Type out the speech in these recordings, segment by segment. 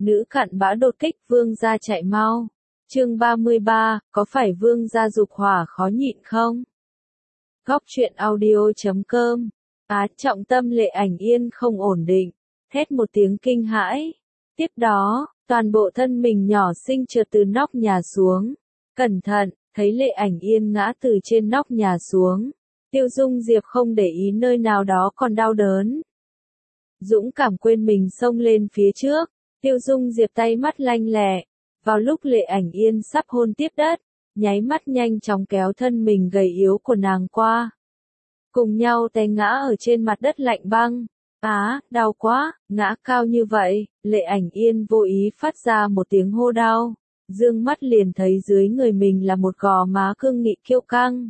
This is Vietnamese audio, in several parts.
Nữ cặn bã đột kích vương gia chạy mau. Chương 33, có phải vương gia dục hỏa khó nhịn không? Góc truyện audio.com. Trọng tâm Lệ Ảnh Yên không ổn định, hét một tiếng kinh hãi. Tiếp đó, toàn bộ thân mình nhỏ xinh trượt từ nóc nhà xuống. Cẩn thận, thấy Lệ Ảnh Yên ngã từ trên nóc nhà xuống. Tiêu Dung Diệp không để ý nơi nào đó còn đau đớn. Dũng cảm quên mình xông lên phía trước. Tiêu Dung Diệp tay mắt lanh lẹ. Vào lúc Lệ Ảnh Yên sắp hôn tiếp đất, nháy mắt nhanh chóng kéo thân mình gầy yếu của nàng qua. Cùng nhau té ngã ở trên mặt đất lạnh băng. Đau quá, ngã cao như vậy. Lệ Ảnh Yên vô ý phát ra một tiếng hô đau. Dương mắt liền thấy dưới người mình là một gò má cương nghị kiêu căng.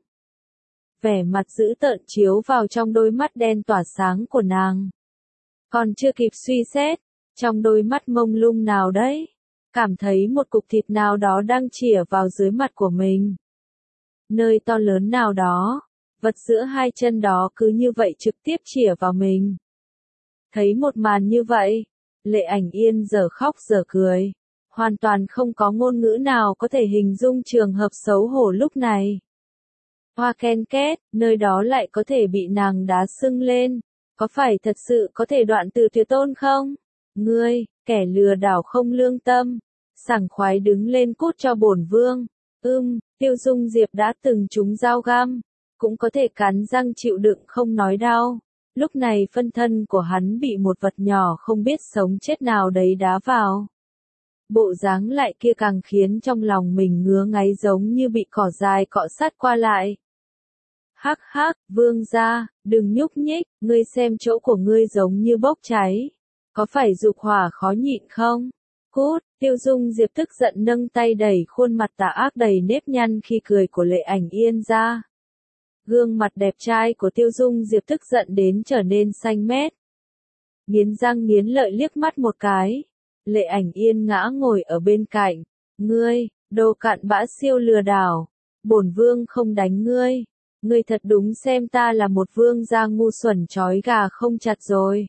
Vẻ mặt dữ tợn chiếu vào trong đôi mắt đen tỏa sáng của nàng. Còn chưa kịp suy xét, trong đôi mắt mông lung nào đấy, cảm thấy một cục thịt nào đó đang chĩa vào dưới mặt của mình. Nơi to lớn nào đó, vật giữa hai chân đó cứ như vậy trực tiếp chĩa vào mình. Thấy một màn như vậy, Lệ Ảnh Yên giờ khóc giờ cười, hoàn toàn không có ngôn ngữ nào có thể hình dung trường hợp xấu hổ lúc này. Hoa ken két, nơi đó lại có thể bị nàng đá sưng lên, có phải thật sự có thể đoạn từ tuyệt tôn không? Ngươi, kẻ lừa đảo không lương tâm, sảng khoái đứng lên cút cho bổn vương. Tiêu Dung Diệp đã từng trúng dao găm, cũng có thể cắn răng chịu đựng không nói đau. Lúc này phân thân của hắn bị một vật nhỏ không biết sống chết nào đấy đá vào. Bộ dáng lại kia càng khiến trong lòng mình ngứa ngáy giống như bị cỏ dài cọ sát qua lại. Hắc hắc, vương gia, đừng nhúc nhích, ngươi xem chỗ của ngươi giống như bốc cháy. Có phải dục hỏa khó nhịn không? Cút, Tiêu Dung Diệp tức giận nâng tay đẩy khuôn mặt tà ác đầy nếp nhăn khi cười của Lệ Ảnh Yên ra. Gương mặt đẹp trai của Tiêu Dung Diệp tức giận đến trở nên xanh mét. Nghiến răng nghiến lợi liếc mắt một cái. Lệ Ảnh Yên ngã ngồi ở bên cạnh. Ngươi, đồ cặn bã siêu lừa đảo. Bổn vương không đánh ngươi. Ngươi thật đúng xem ta là một vương gia ngu xuẩn trói gà không chặt rồi.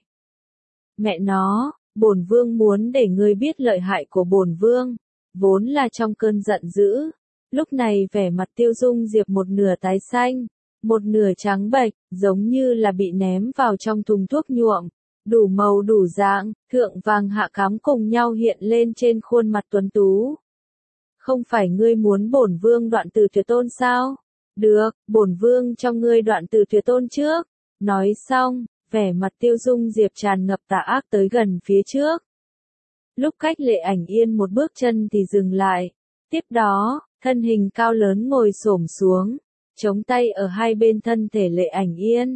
Mẹ nó, bổn vương muốn để ngươi biết lợi hại của bổn vương. Vốn là trong cơn giận dữ. Lúc này vẻ mặt Tiêu Dung Diệp một nửa tái xanh, một nửa trắng bệch, giống như là bị ném vào trong thùng thuốc nhuộm. Đủ màu đủ dạng, thượng vàng hạ cám cùng nhau hiện lên trên khuôn mặt tuấn tú. Không phải ngươi muốn bổn vương đoạn từ tuyệt tôn sao? Được, bổn vương cho ngươi đoạn từ tuyệt tôn trước. Nói xong, vẻ mặt Tiêu Dung Diệp tràn ngập tà ác tới gần phía trước. Lúc cách Lệ Ảnh Yên một bước chân thì dừng lại. Tiếp đó, thân hình cao lớn ngồi xổm xuống, chống tay ở hai bên thân thể Lệ Ảnh Yên.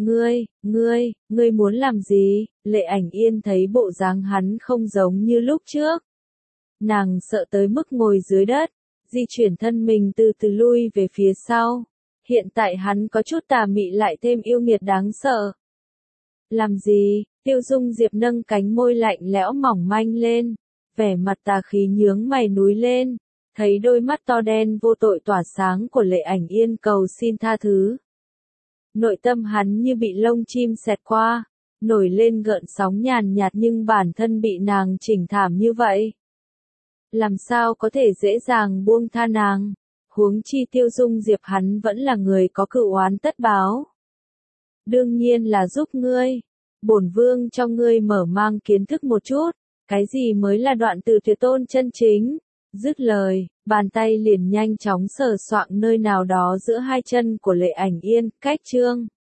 Ngươi muốn làm gì? Lệ Ảnh Yên thấy bộ dáng hắn không giống như lúc trước. Nàng sợ tới mức ngồi dưới đất, di chuyển thân mình từ từ lui về phía sau. Hiện tại hắn có chút tà mị lại thêm yêu nghiệt đáng sợ. Làm gì? Tiêu Dung Diệp nâng cánh môi lạnh lẽo mỏng manh lên, vẻ mặt tà khí nhướng mày núi lên, thấy đôi mắt to đen vô tội tỏa sáng của Lệ Ảnh Yên cầu xin tha thứ. Nội tâm hắn như bị lông chim xẹt qua, nổi lên gợn sóng nhàn nhạt nhưng bản thân bị nàng chỉnh thảm như vậy. Làm sao có thể dễ dàng buông tha nàng, huống chi Tiêu Dung Diệp hắn vẫn là người có cửu oán tất báo. Đương nhiên là giúp ngươi, bổn vương cho ngươi mở mang kiến thức một chút, cái gì mới là đoạn từ tuyệt tôn chân chính. Dứt lời, bàn tay liền nhanh chóng sờ soạng nơi nào đó giữa hai chân của Lệ Ảnh Yên, cách chương.